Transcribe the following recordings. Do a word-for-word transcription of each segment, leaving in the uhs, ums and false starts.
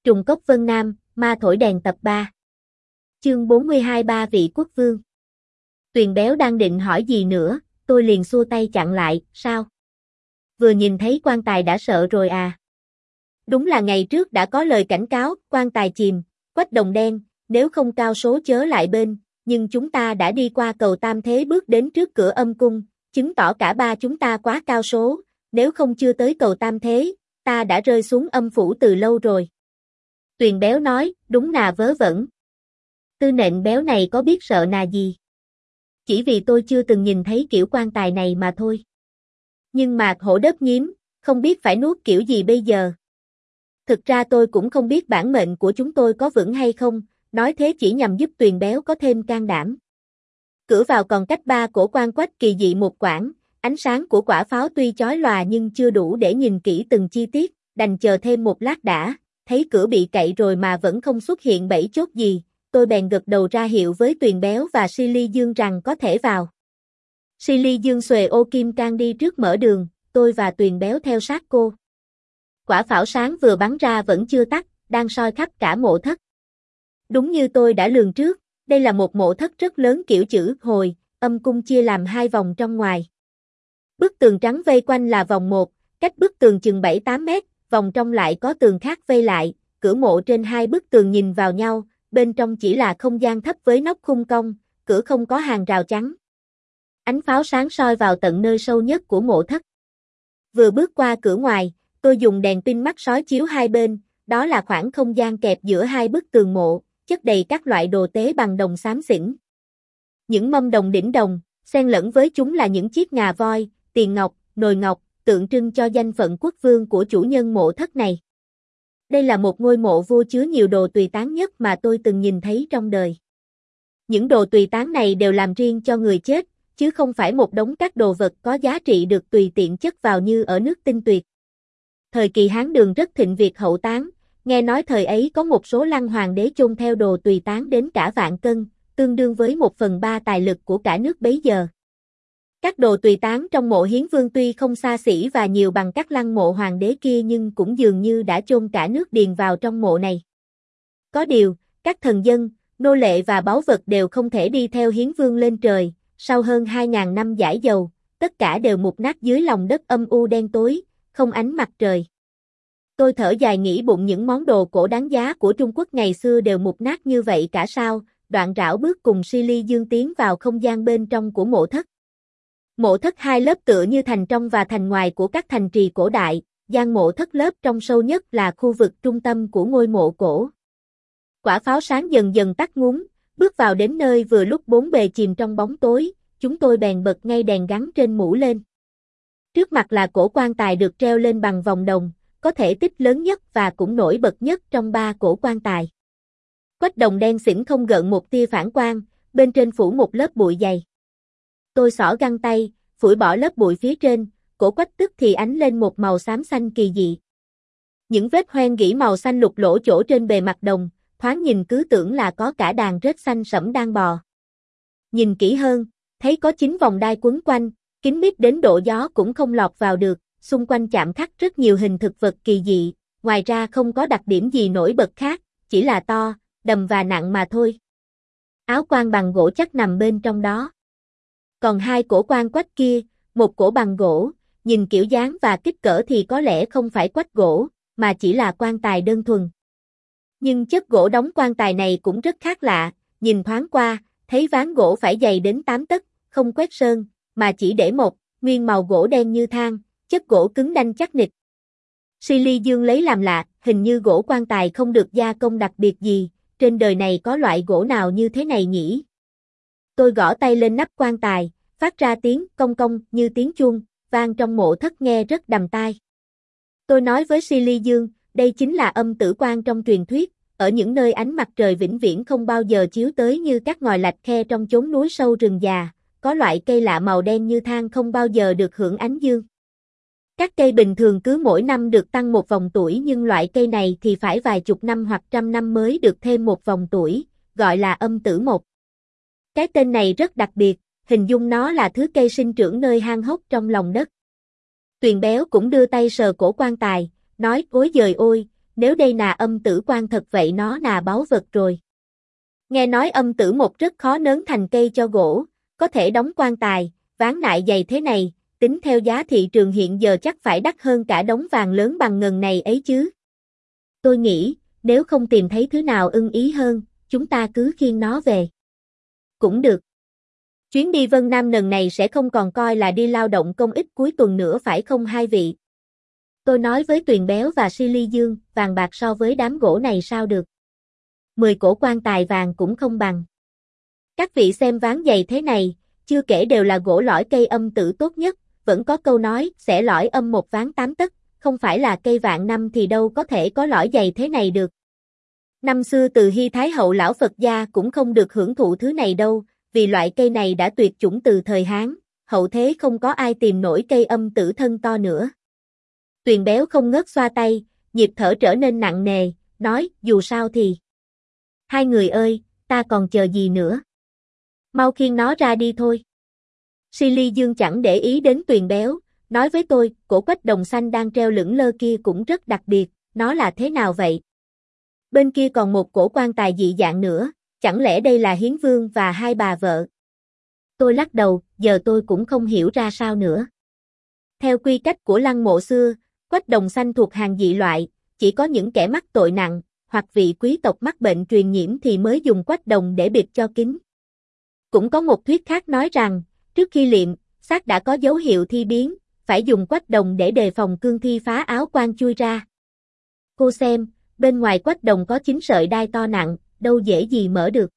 Trùng cốc Vân Nam, ma thổi đèn tập ba. Chương bốn mươi hai Ba vị quốc vương. Tuyền Béo đang định hỏi gì nữa, tôi liền xua tay chặn lại, sao? Vừa nhìn thấy quan tài đã sợ rồi à? Đúng là ngày trước đã có lời cảnh cáo, quan tài chìm, quách đồng đen, nếu không cao số chớ lại bên, nhưng chúng ta đã đi qua cầu Tam Thế bước đến trước cửa âm cung, chứng tỏ cả ba chúng ta quá cao số, nếu không chưa tới cầu Tam Thế, ta đã rơi xuống âm phủ từ lâu rồi. Tuyền Béo nói, đúng nà vớ vẩn. Tư nện béo này có biết sợ nà gì? Chỉ vì tôi chưa từng nhìn thấy kiểu quan tài này mà thôi. Nhưng mà hổ đớp nhím, không biết phải nuốt kiểu gì bây giờ. Thực ra tôi cũng không biết bản mệnh của chúng tôi có vững hay không, nói thế chỉ nhằm giúp Tuyền Béo có thêm can đảm. Cửa vào còn cách ba cổ quan quách kỳ dị một quãng, ánh sáng của quả pháo tuy chói lòa nhưng chưa đủ để nhìn kỹ từng chi tiết, đành chờ thêm một lát đã, thấy cửa bị cậy rồi mà vẫn không xuất hiện bẫy chốt gì, tôi bèn gật đầu ra hiệu với Tuyền Béo và Silly Dương rằng có thể vào. Silly Dương xuề ô kim can đi trước mở đường, tôi và Tuyền Béo theo sát cô. Quả pháo sáng vừa bắn ra vẫn chưa tắt, đang soi khắp cả mộ thất. Đúng như tôi đã lường trước, đây là một mộ thất rất lớn kiểu chữ hồi, âm cung chia làm hai vòng trong ngoài. Bức tường trắng vây quanh là vòng một, cách bức tường chừng bảy tám mét, vòng trong lại có tường khác vây lại, cửa mộ trên hai bức tường nhìn vào nhau, bên trong chỉ là không gian thấp với nóc khung cong, cửa không có hàng rào chắn. Ánh pháo sáng soi vào tận nơi sâu nhất của mộ thất. Vừa bước qua cửa ngoài, tôi dùng đèn pin mắt sói chiếu hai bên, đó là khoảng không gian kẹp giữa hai bức tường mộ, chất đầy các loại đồ tế bằng đồng xám xỉn. Những mâm đồng đỉnh đồng, xen lẫn với chúng là những chiếc ngà voi, tiền ngọc, nồi ngọc, tượng trưng cho danh phận quốc vương của chủ nhân mộ thất này. Đây là một ngôi mộ vua chứa nhiều đồ tùy tán nhất mà tôi từng nhìn thấy trong đời. Những đồ tùy tán này đều làm riêng cho người chết, chứ không phải một đống các đồ vật có giá trị được tùy tiện chất vào như ở nước Tinh Tuyệt. Thời kỳ Hán Đường rất thịnh việc hậu táng, nghe nói thời ấy có một số lăng hoàng đế chôn theo đồ tùy tán đến cả vạn cân, tương đương với một phần ba tài lực của cả nước bấy giờ. Các đồ tùy tán trong mộ Hiến Vương tuy không xa xỉ và nhiều bằng các lăng mộ hoàng đế kia nhưng cũng dường như đã chôn cả nước Điền vào trong mộ này. Có điều, các thần dân, nô lệ và báu vật đều không thể đi theo Hiến Vương lên trời, sau hơn hai ngàn năm dãi dầu, tất cả đều mục nát dưới lòng đất âm u đen tối, không ánh mặt trời. Tôi thở dài nghĩ bụng những món đồ cổ đáng giá của Trung Quốc ngày xưa đều mục nát như vậy cả sao, đoạn rảo bước cùng Silly Dương tiến vào không gian bên trong của mộ thất. Mộ thất hai lớp tựa như thành trong và thành ngoài của các thành trì cổ đại, gian mộ thất lớp trong sâu nhất là khu vực trung tâm của ngôi mộ cổ. Quả pháo sáng dần dần tắt ngúm, bước vào đến nơi vừa lúc bốn bề chìm trong bóng tối, chúng tôi bèn bật ngay đèn gắn trên mũ lên. Trước mặt là cổ quan tài được treo lên bằng vòng đồng, có thể tích lớn nhất và cũng nổi bật nhất trong ba cổ quan tài. Quách đồng đen xỉn không gợn một tia phản quang, bên trên phủ một lớp bụi dày. Tôi xỏ găng tay, phủi bỏ lớp bụi phía trên, cổ quách tức thì ánh lên một màu xám xanh kỳ dị. Những vết hoen gỉ màu xanh lục lỗ chỗ trên bề mặt đồng, thoáng nhìn cứ tưởng là có cả đàn rết xanh sẫm đang bò. Nhìn kỹ hơn, thấy có chín vòng đai quấn quanh, kín mít đến độ gió cũng không lọt vào được, xung quanh chạm khắc rất nhiều hình thực vật kỳ dị, ngoài ra không có đặc điểm gì nổi bật khác, chỉ là to, đầm và nặng mà thôi. Áo quan bằng gỗ chắc nằm bên trong đó. Còn hai cổ quan quách kia, một cổ bằng gỗ, nhìn kiểu dáng và kích cỡ thì có lẽ không phải quách gỗ, mà chỉ là quan tài đơn thuần. Nhưng chất gỗ đóng quan tài này cũng rất khác lạ, nhìn thoáng qua, thấy ván gỗ phải dày đến tám tấc, không quét sơn, mà chỉ để một, nguyên màu gỗ đen như than, chất gỗ cứng đanh chắc nịch. Silly Dương lấy làm lạ, hình như gỗ quan tài không được gia công đặc biệt gì, trên đời này có loại gỗ nào như thế này nhỉ? Tôi gõ tay lên nắp quan tài, phát ra tiếng cong cong như tiếng chuông, vang trong mộ thất nghe rất đầm tai. Tôi nói với Silly Dương, đây chính là âm tử quan trong truyền thuyết, ở những nơi ánh mặt trời vĩnh viễn không bao giờ chiếu tới như các ngòi lạch khe trong chốn núi sâu rừng già, có loại cây lạ màu đen như than không bao giờ được hưởng ánh dương. Các cây bình thường cứ mỗi năm được tăng một vòng tuổi nhưng loại cây này thì phải vài chục năm hoặc trăm năm mới được thêm một vòng tuổi, gọi là âm tử mộc. Cái tên này rất đặc biệt, hình dung nó là thứ cây sinh trưởng nơi hang hốc trong lòng đất. Tuyền Béo cũng đưa tay sờ cổ quan tài, nói ối giời ôi, nếu đây là âm tử quan thật vậy nó là báu vật rồi. Nghe nói âm tử một rất khó nớn thành cây cho gỗ, có thể đóng quan tài, ván nại dày thế này, tính theo giá thị trường hiện giờ chắc phải đắt hơn cả đống vàng lớn bằng ngần này ấy chứ. Tôi nghĩ, nếu không tìm thấy thứ nào ưng ý hơn, chúng ta cứ khiêng nó về. Cũng được. Chuyến đi Vân Nam lần này sẽ không còn coi là đi lao động công ích cuối tuần nữa phải không hai vị? Tôi nói với Tuyền Béo và Si Ly Dương, vàng bạc so với đám gỗ này sao được. Mười cổ quan tài vàng cũng không bằng. Các vị xem ván dày thế này, chưa kể đều là gỗ lõi cây âm tử tốt nhất, vẫn có câu nói, sẽ lõi âm một ván tám tấc, không phải là cây vạn năm thì đâu có thể có lõi dày thế này được. Năm xưa từ Hy Thái Hậu lão Phật gia cũng không được hưởng thụ thứ này đâu, vì loại cây này đã tuyệt chủng từ thời Hán, hậu thế không có ai tìm nổi cây âm tử thân to nữa. Tuyền Béo không ngớt xoa tay, nhịp thở trở nên nặng nề, nói, dù sao thì. Hai người ơi, ta còn chờ gì nữa? Mau khiêng nó ra đi thôi. Si Ly Dương chẳng để ý đến Tuyền Béo, nói với tôi, cổ quách đồng xanh đang treo lững lơ kia cũng rất đặc biệt, nó là thế nào vậy? Bên kia còn một cổ quan tài dị dạng nữa, chẳng lẽ đây là Hiến Vương và hai bà vợ? Tôi lắc đầu, giờ tôi cũng không hiểu ra sao nữa. Theo quy cách của lăng mộ xưa, quách đồng xanh thuộc hàng dị loại, chỉ có những kẻ mắc tội nặng, hoặc vị quý tộc mắc bệnh truyền nhiễm thì mới dùng quách đồng để bịt cho kín. Cũng có một thuyết khác nói rằng, trước khi liệm, xác đã có dấu hiệu thi biến, phải dùng quách đồng để đề phòng cương thi phá áo quan chui ra. Cô xem, bên ngoài quách đồng có chín sợi đai to nặng, đâu dễ gì mở được.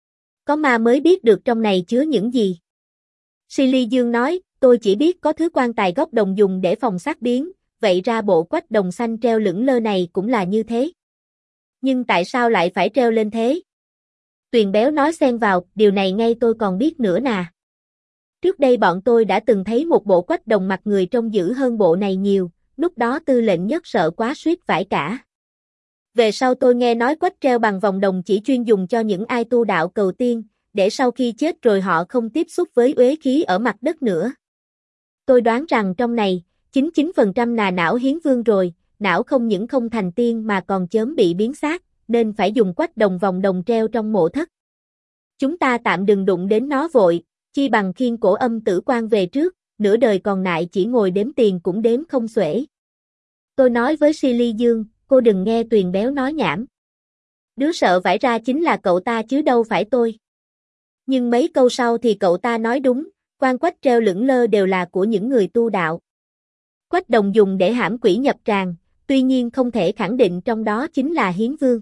Có ma mới biết được trong này chứa những gì. Si Ly Dương nói, tôi chỉ biết có thứ quan tài gốc đồng dùng để phòng xác biến, vậy ra bộ quách đồng xanh treo lững lơ này cũng là như thế. Nhưng tại sao lại phải treo lên thế? Tuyền Béo nói xen vào, điều này ngay tôi còn biết nữa nè. Trước đây bọn tôi đã từng thấy một bộ quách đồng mặt người trông dữ hơn bộ này nhiều, lúc đó tư lệnh nhất sợ quá suýt vãi cả. Về sau tôi nghe nói quách treo bằng vòng đồng chỉ chuyên dùng cho những ai tu đạo cầu tiên, để sau khi chết rồi họ không tiếp xúc với uế khí ở mặt đất nữa. Tôi đoán rằng trong này, chín mươi chín phần trăm là não Hiến Vương rồi, não không những không thành tiên mà còn chớm bị biến xác, nên phải dùng quách đồng vòng đồng treo trong mộ thất. Chúng ta tạm đừng đụng đến nó vội, chi bằng khiêng cổ âm tử quan về trước, nửa đời còn lại chỉ ngồi đếm tiền cũng đếm không xuể. Tôi nói với Si Ly Dương, cô đừng nghe Tuyền Béo nói nhảm. Đứa sợ vãi ra chính là cậu ta chứ đâu phải tôi. Nhưng mấy câu sau thì cậu ta nói đúng, quan quách treo lững lơ đều là của những người tu đạo. Quách đồng dùng để hãm quỷ nhập tràng, tuy nhiên không thể khẳng định trong đó chính là Hiến Vương.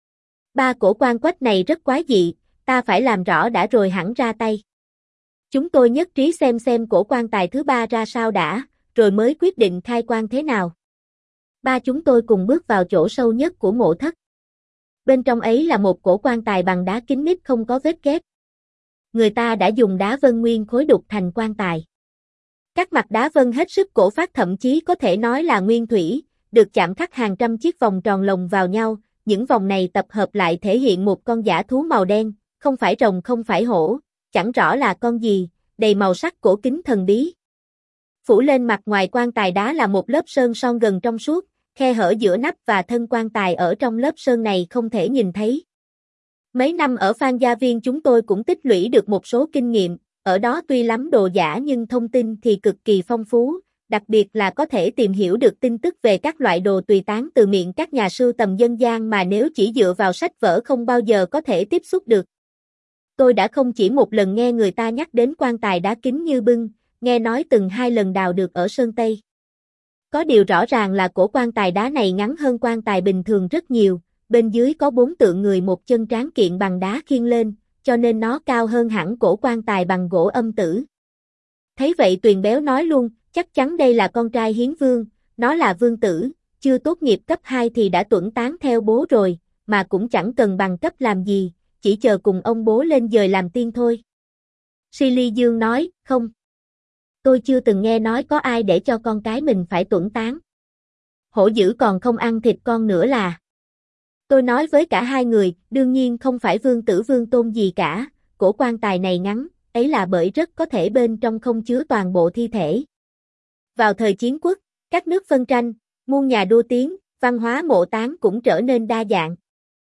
Ba cổ quan quách này rất quái dị, ta phải làm rõ đã rồi hẳn ra tay. Chúng tôi nhất trí xem xem cổ quan tài thứ ba ra sao đã, rồi mới quyết định khai quan thế nào. Ba chúng tôi cùng bước vào chỗ sâu nhất của mộ thất. Bên trong ấy là một cổ quan tài bằng đá kín mít không có vết ghép. Người ta đã dùng đá vân nguyên khối đục thành quan tài. Các mặt đá vân hết sức cổ phác, thậm chí có thể nói là nguyên thủy, được chạm khắc hàng trăm chiếc vòng tròn lồng vào nhau, những vòng này tập hợp lại thể hiện một con dã thú màu đen, không phải rồng không phải hổ, chẳng rõ là con gì, đầy màu sắc cổ kính thần bí. Phủ lên mặt ngoài quan tài đá là một lớp sơn son gần trong suốt, khe hở giữa nắp và thân quan tài ở trong lớp sơn này không thể nhìn thấy. Mấy năm ở Phan Gia Viên chúng tôi cũng tích lũy được một số kinh nghiệm, ở đó tuy lắm đồ giả nhưng thông tin thì cực kỳ phong phú, đặc biệt là có thể tìm hiểu được tin tức về các loại đồ tùy tán từ miệng các nhà sưu tầm dân gian mà nếu chỉ dựa vào sách vở không bao giờ có thể tiếp xúc được. Tôi đã không chỉ một lần nghe người ta nhắc đến quan tài đá kính như bưng, nghe nói từng hai lần đào được ở Sơn Tây. Có điều rõ ràng là cổ quan tài đá này ngắn hơn quan tài bình thường rất nhiều, bên dưới có bốn tượng người một chân tráng kiện bằng đá khiêng lên, cho nên nó cao hơn hẳn cổ quan tài bằng gỗ âm tử. Thấy vậy Tuyền Béo nói luôn, chắc chắn đây là con trai Hiến Vương, nó là vương tử, chưa tốt nghiệp cấp hai thì đã tuẫn tán theo bố rồi, mà cũng chẳng cần bằng cấp làm gì, chỉ chờ cùng ông bố lên dời làm tiên thôi. Si Ly Dương nói, không. Tôi chưa từng nghe nói có ai để cho con cái mình phải tuẫn tán. Hổ dữ còn không ăn thịt con nữa là. Tôi nói với cả hai người, đương nhiên không phải vương tử vương tôn gì cả, cổ quan tài này ngắn, ấy là bởi rất có thể bên trong không chứa toàn bộ thi thể. Vào thời chiến quốc, các nước phân tranh, muôn nhà đua tiếng, Văn hóa mộ táng cũng trở nên đa dạng.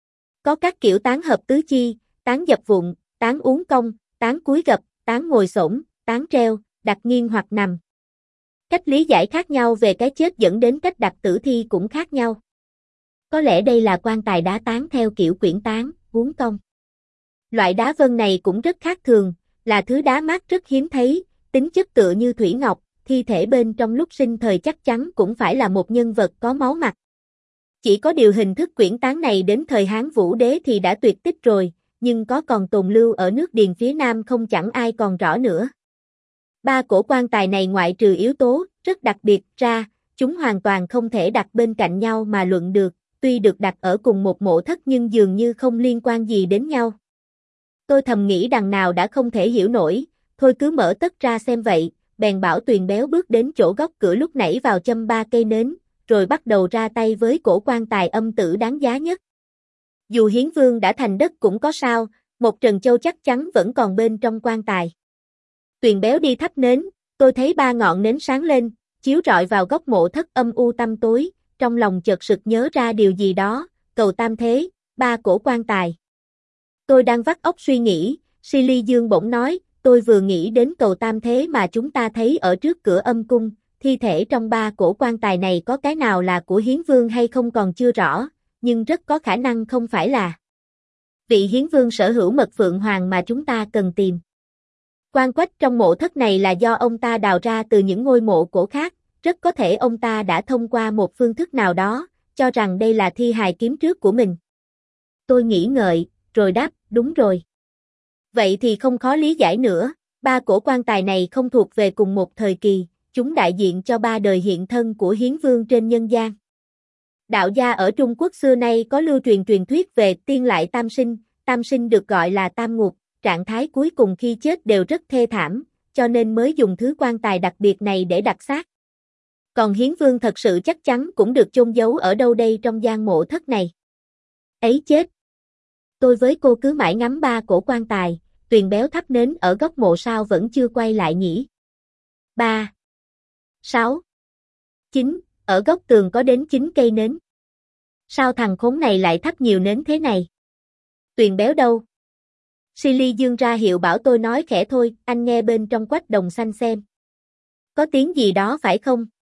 Có các kiểu táng hợp tứ chi, táng dập vụng, táng uốn cong, táng cúi gập, táng ngồi xổm, táng treo, đặt nghiêng hoặc nằm. Cách lý giải khác nhau về cái chết dẫn đến cách đặt tử thi cũng khác nhau. Có lẽ đây là quan tài đá táng theo kiểu quyển táng, uốn cong. Loại đá vân này cũng rất khác thường, là thứ đá mát rất hiếm thấy, tính chất tựa như thủy ngọc, thi thể bên trong lúc sinh thời chắc chắn cũng phải là một nhân vật có máu mặt. Chỉ có điều hình thức quyển táng này đến thời Hán Vũ Đế thì đã tuyệt tích rồi, nhưng có còn tồn lưu ở nước Điền phía Nam không chẳng ai còn rõ nữa. Ba cổ quan tài này ngoại trừ yếu tố rất đặc biệt ra, chúng hoàn toàn không thể đặt bên cạnh nhau mà luận được, tuy được đặt ở cùng một mộ thất nhưng dường như không liên quan gì đến nhau. Tôi thầm nghĩ đằng nào đã không thể hiểu nổi, thôi cứ mở tất ra xem vậy, bèn bảo Tuyền Béo bước đến chỗ góc cửa lúc nãy vào châm ba cây nến, rồi bắt đầu ra tay với cổ quan tài âm tử đáng giá nhất. Dù Hiến Vương đã thành đất cũng có sao, một trần châu chắc chắn vẫn còn bên trong quan tài. Tuyền Béo đi thắp nến, tôi thấy ba ngọn nến sáng lên, chiếu rọi vào góc mộ thất âm u tăm tối, trong lòng chợt sực nhớ ra điều gì đó, cầu tam thế, ba cổ quan tài. Tôi đang vắt óc suy nghĩ, Si Ly Dương bỗng nói, tôi vừa nghĩ đến cầu tam thế mà chúng ta thấy ở trước cửa âm cung, thi thể trong ba cổ quan tài này có cái nào là của Hiến Vương hay không còn chưa rõ, nhưng rất có khả năng không phải là vị Hiến Vương sở hữu mật Phượng Hoàng mà chúng ta cần tìm. Quan quách trong mộ thất này là do ông ta đào ra từ những ngôi mộ cổ khác, rất có thể ông ta đã thông qua một phương thức nào đó, cho rằng đây là thi hài kiếm trước của mình. Tôi nghĩ ngợi, rồi đáp, đúng rồi. Vậy thì không khó lý giải nữa, ba cổ quan tài này không thuộc về cùng một thời kỳ, chúng đại diện cho ba đời hiện thân của Hiến Vương trên nhân gian. Đạo gia ở Trung Quốc xưa nay có lưu truyền truyền thuyết về tiên lại tam sinh, tam sinh được gọi là tam ngục, trạng thái cuối cùng khi chết đều rất thê thảm, cho nên mới dùng thứ quan tài đặc biệt này để đặt xác. Còn Hiến Vương thật sự chắc chắn cũng được chôn giấu ở đâu đây trong gian mộ thất này. Ấy chết! Tôi với cô cứ mãi ngắm ba cổ quan tài, Tuyền Béo thắp nến ở góc mộ sao vẫn chưa quay lại nhỉ? Ba, sáu, chín, ở góc tường có đến chín cây nến. Sao thằng khốn này lại thắp nhiều nến thế này? Tuyền Béo đâu? Si Ly Dương ra hiệu bảo tôi nói khẽ thôi, anh nghe bên trong quách đồng xanh xem. Có tiếng gì đó phải không?